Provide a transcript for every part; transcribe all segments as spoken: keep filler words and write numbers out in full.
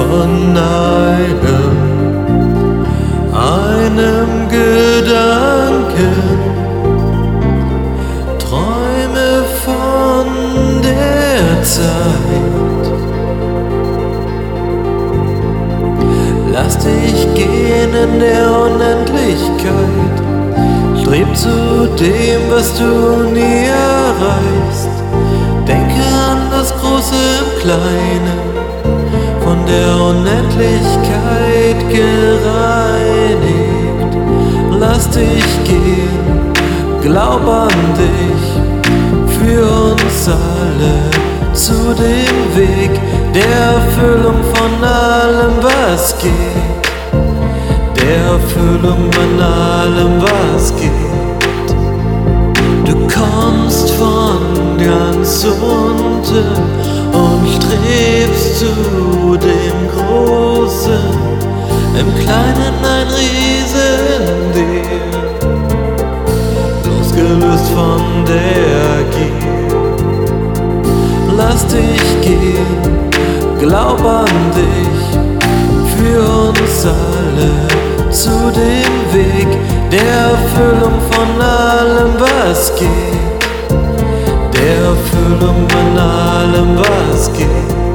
von einem, einem Gedanken, träume von der Zeit. Lass dich gehen in der Unendlichkeit, streb zu dem, was du nie erreichst. Denke an das Große im Kleinen, von der Unendlichkeit gereinigt. Lass dich gehen, glaub an dich, für uns alle zu dem Weg der Erfüllung von allem, was geht, der Erfüllung von allem, was geht. Du kommst von ganz unten und strebst zu dem Großen, im Kleinen ein Riese in dir, losgelöst von der Gier. Lass dich gehen, glaub an dich, für uns alle zu dem Weg der Erfüllung von allem, was geht, der Erfüllung von allem, was geht.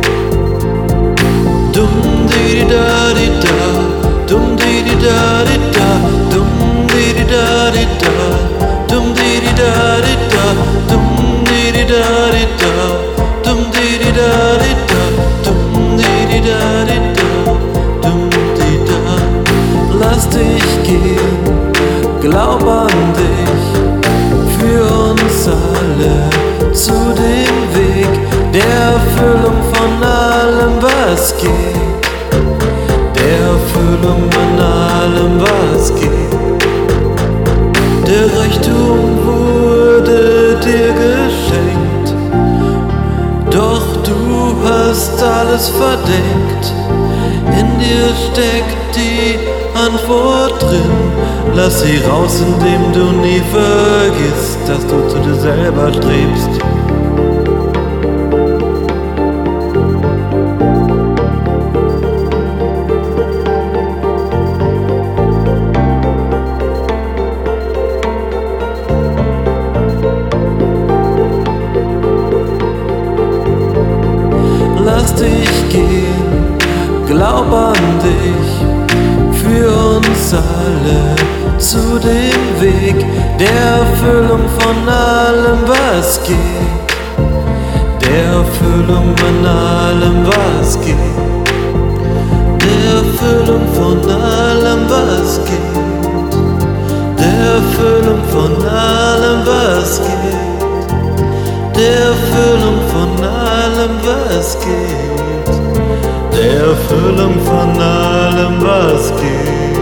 Dum di da di da, dum di di da di da, dum di di da di da, dum di di da di da, dum di di da di da, dum di di da di da, dum di di da di da, dum di da. Lass dich gehen, glaub an dich, für uns alle zu dem Weg der Erfüllung von allem, was geht, der Erfüllung von allem, was geht. Der Reichtum wurde dir geschenkt, doch du hast alles verdeckt. In dir steckt die Antwort drin, lass sie raus, indem du nie vergisst, dass du zu dir selber strebst. Lass dich gehen, glaub an dich, für uns alle zu dem Weg der Erfüllung von allem, was geht, der Erfüllung von allem, was geht, der Erfüllung von allem, was geht, der Erfüllung von allem, was geht, der Erfüllung von allem, was geht, der Erfüllung von allem, was geht.